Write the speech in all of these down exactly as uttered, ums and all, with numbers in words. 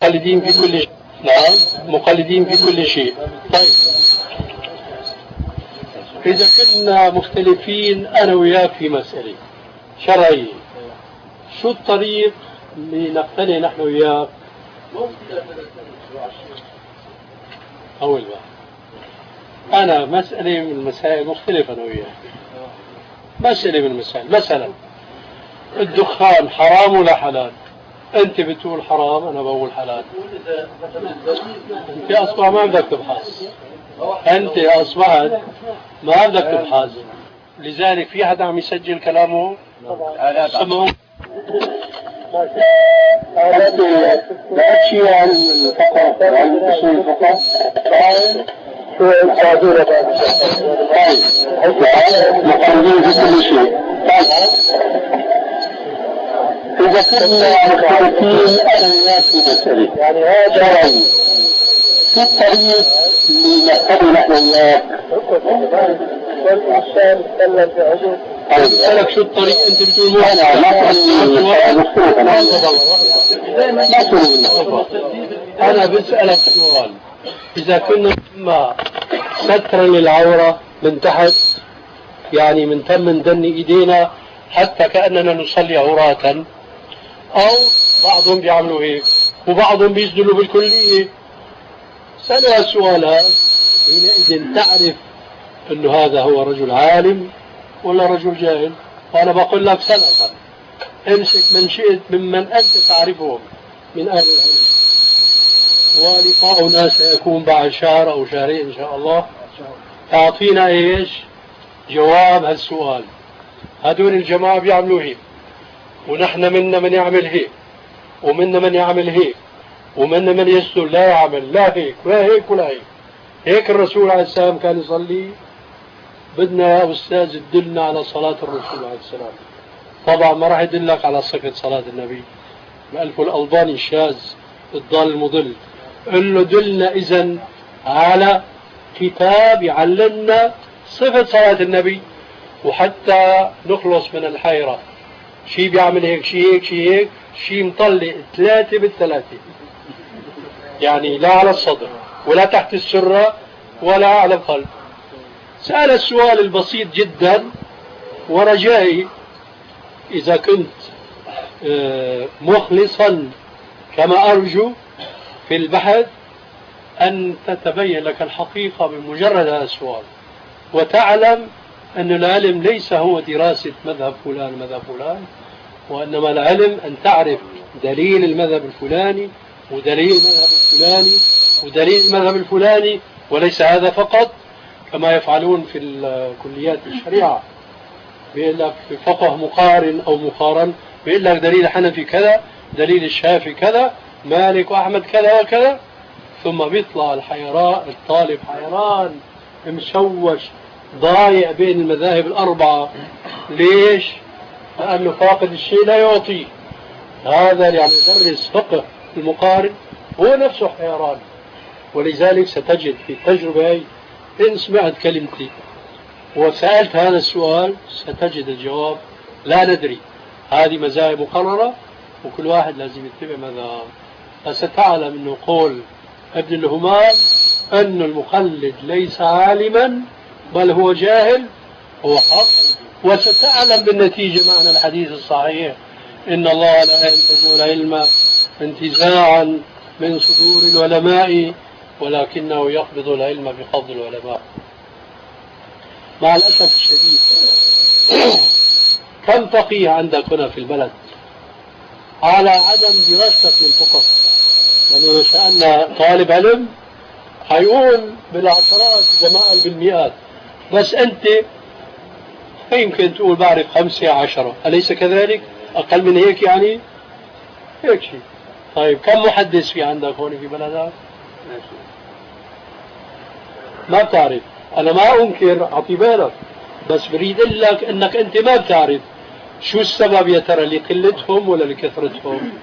مقلدين في كل شيء. نعم مقلدين في كل شيء. طيب إذا كنا مختلفين أنا وياك في مسألة شرعية، شو الطريق لنقتنع نحن وياك؟ أول بقى أنا مسألة من المسائل مختلفة أنا وياك، مسألة من المسائل، مثلا الدخان حرام ولا حلال؟ أنت بتقول حرام أنا بقول حلال. أنت أصبح ما بدك تبحث، أنت أصبحت ما بدك تبحث، لذلك في حدا عم يسجل كلامه؟ سمعوا لا شيء عن الفقه عن أصول الفقه مقررين في كل شيء. إذا كنا مختلفين أنا وياك في مسألة يعني هذا رأيي، في الطريق لنقتنع نحن وياك والإنسان يتكلم في عجل. أنا بسألك شو الطريق أنت بتقول مو أنا ما أنا بسألك سؤال، إذا كنا ما سترا للعورة من تحت يعني من تم ندني إيدينا حتى كأننا نصلي عراة، أو بعضهم بيعملوا هيك وبعضهم بيسدلوا بالكلية، سألوا السؤال هذا حينئذ تعرف أنه هذا هو رجل عالم ولا رجل جاهل. وأنا بقول لك سلفا امسك من شئت ممن أنت تعرفهم من أهل العلم، ولقاؤنا سيكون بعد شهر أو شهرين إن شاء الله، تعطينا إيش جواب هالسؤال. هدول الجماعة بيعملوا هيك ونحن منا من يعمل هيك ومنا من يعمل هيك ومنا من يسدل لا يعمل لا هيك ولا هيك ولا هيك. هيك الرسول عليه السلام كان يصلي؟ بدنا يا أستاذ تدلنا على صلاة الرسول عليه السلام. طبعا ما راح يدلك على صفة صلاة النبي، مألف الألباني الشاذ الضال المضل، قل له دلنا إذن على كتاب يعلمنا صفة صلاة النبي وحتى نخلص من الحيرة. شي بيعمل هيك شي هيك شي هيك شي مطلق ثلاثة بالثلاثة، يعني لا على الصدر ولا تحت السرة ولا على القلب. سأل السؤال البسيط جدا، ورجائي إذا كنت مخلصا كما أرجو في البحث أن تتبين لك الحقيقة بمجرد هذا السؤال، وتعلم أن العلم ليس هو دراسة مذهب فلان مذهب فلان، وإنما العلم أن تعرف دليل المذهب الفلاني ودليل المذهب الفلاني ودليل المذهب الفلاني، وليس هذا فقط كما يفعلون في كليات الشريعة، بيقول لك فقه مقارن أو مقارن، بيقول لك دليل الحنفي كذا دليل الشافعي كذا مالك وأحمد كذا وكذا، ثم بيطلع الحيران الطالب حيران مشوش ضايع بين المذاهب الأربعة. ليش؟ لأنه فاقد الشيء لا يعطيه. هذا يعني يدرس فقه المقارن هو نفسه حيران. ولذلك ستجد في التجربة هي إن سمعت كلمتي وسألت هذا السؤال ستجد الجواب لا ندري. هذه مذاهب مقررة وكل واحد لازم يتبع مذهب. فستعلم أنه قول ابن الهمام أن المقلد ليس عالما بل هو جاهل هو حق. وستعلم بالنتيجة معنى الحديث الصحيح إن الله لا ينتزع العلم انتزاعا من صدور العلماء ولكنه يقبض العلم بقبض العلماء. مع الأسف الشديد كم فقيه عندك هنا في البلد على عدم دراستك للفقه؟ لأنه لو سألنا طالب علم هيقول بالعشرات جماعة بالمئات، بس أنت يمكن تقول بعرف خمسة عشرة، أليس كذلك؟ أقل من هيك يعني؟ هيك شيء. طيب كم محدث في عندك هون في بلدك؟ ما بتعرف. أنا ما أنكر أعطي بالك، بس بريد أقول لك أنك أنت ما بتعرف شو السبب يا ترى لقلتهم ولا لكثرتهم؟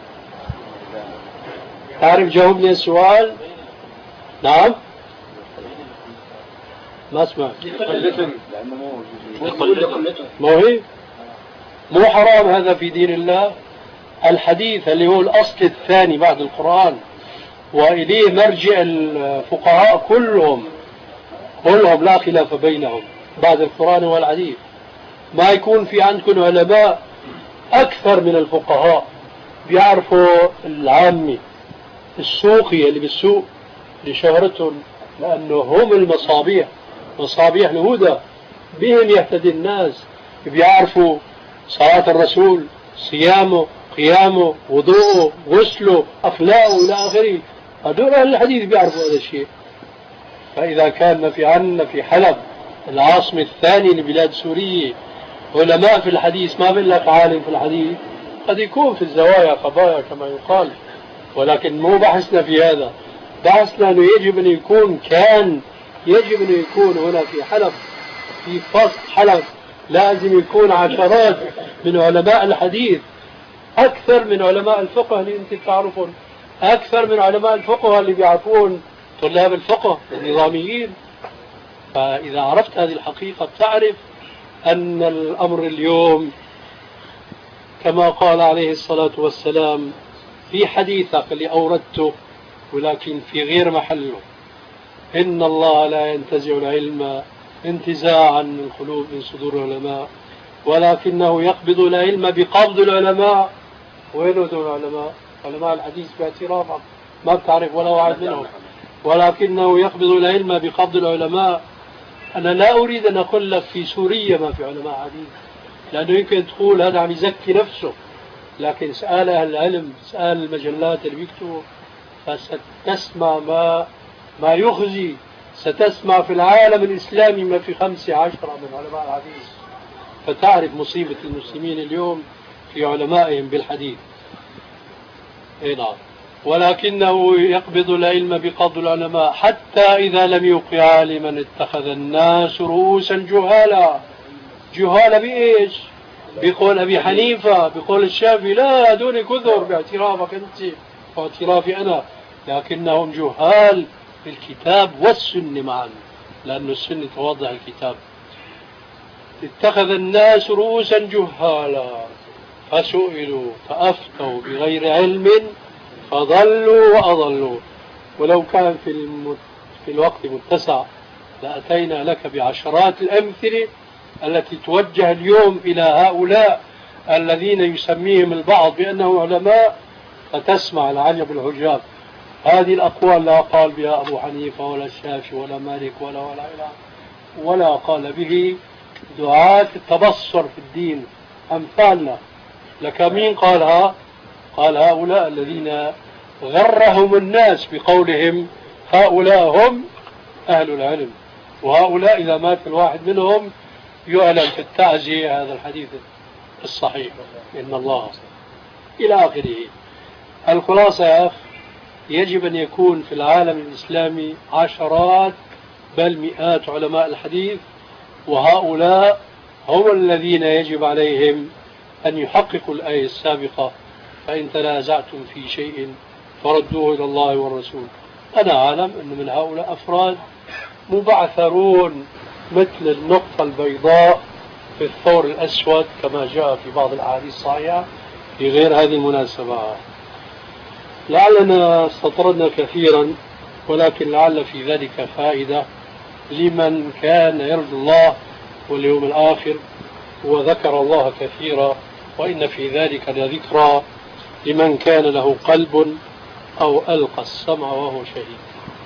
تعرف جاوبني السؤال؟ نعم؟ ما اسمع. ما هي؟ مو حرام هذا في دين الله؟ الحديث اللي هو الأصل الثاني بعد القرآن وإليه مرجع الفقهاء كلهم كلهم لا خلاف بينهم بعد القرآن والحديث. ما يكون في عندكم علماء أكثر من الفقهاء بيعرفوا العامي السوقي اللي بالسوق لشهرتهم، لأنه هم المصابيح مصابيح الهدى، بهم يهتدي الناس. بيعرفوا صلاة الرسول، صيامه، قيامه، وضوءه، غسله، أخلاقه إلى آخره. هذول أهل الحديث بيعرفوا هذا الشيء. فإذا كان في عنا في حلب العاصمة الثانية لبلاد سوريا علماء في الحديث، ما بقول لك عالم في الحديث، قد يكون في الزوايا قضايا كما يقال، ولكن مو بحثنا في هذا. بحثنا أنه يجب أن يكون كان يجب أن يكون هنا في حلب، في فصل حلب لازم يكون عشرات من علماء الحديث، أكثر من علماء الفقه اللي أنت بتعرفون، أكثر من علماء الفقه اللي بيعرفون طلاب الفقه النظاميين. فإذا عرفت هذه الحقيقة تعرف أن الأمر اليوم كما قال عليه الصلاة والسلام في حديثك اللي أوردته ولكن في غير محله: إن الله لا ينتزع العلم انتزاعا من القلوب من صدور العلماء، ولكنه يقبض العلم بقبض العلماء. وين دول العلماء؟ علماء الحديث باعترافك ما بتعرف ولا واحد منهم. ولكنه يقبض العلم بقبض العلماء. أنا لا أريد أن أقول لك في سوريا ما في علماء حديث، لأنه يمكن تقول هذا عم يزكي نفسه، لكن اسأل أهل العلم، اسأل المجلات اللي بيكتبوا، فستسمع ما ما يخزي. ستسمع في العالم الإسلامي ما في خمسة عشرة من علماء الحديث، فتعرف مصيبة المسلمين اليوم في علمائهم بالحديث. إيه نعم. ولكنه يقبض العلم بقبض العلماء، حتى إذا لم يبق عالما اتخذ الناس رؤوسا جهالا. جهالا بإيش؟ بقول أبي حنيفة، بقول الشافعي، لا دون كثر باعترافك أنت واعترافي أنا، لكنهم جهال في الكتاب والسنة معا، لأن السنة توضح الكتاب. اتخذ الناس رؤوسا جهالا فسئلوا فأفتوا بغير علم فضلوا وأضلوا. ولو كان في, المت... في الوقت متسع لأتينا لك بعشرات الأمثلة التي توجه اليوم إلى هؤلاء الذين يسميهم البعض بأنهم علماء، فتسمع العجب العجاب. هذه الأقوال لا قال بها أبو حنيفة ولا الشافعي ولا مالك ولا ولا إله، ولا قال به دعاة التبصر في الدين أمثالنا. لك مين قالها؟ قال هؤلاء الذين غرهم الناس بقولهم هؤلاء هم أهل العلم، وهؤلاء إذا مات الواحد منهم يعلم في التعزية هذا الحديث الصحيح إن الله إلى آخره. الخلاصة يا أخ، يجب أن يكون في العالم الإسلامي عشرات بل مئات علماء الحديث، وهؤلاء هم الذين يجب عليهم أن يحققوا الآية السابقة: فإن تنازعتم في شيء فردوه إلى الله والرسول. أنا أعلم أن من هؤلاء أفراد مبعثرون مثل النقطة البيضاء في الثور الأسود كما جاء في بعض الأحاديث الصحيحة في غير هذه المناسبات. لعلنا استطردنا كثيرا، ولكن لعل في ذلك فائدة لمن كان يرجو الله واليوم الآخر وذكر الله كثيرا، وإن في ذلك لذكرى لمن كان له قلب أو ألقى السمع وهو شهيد.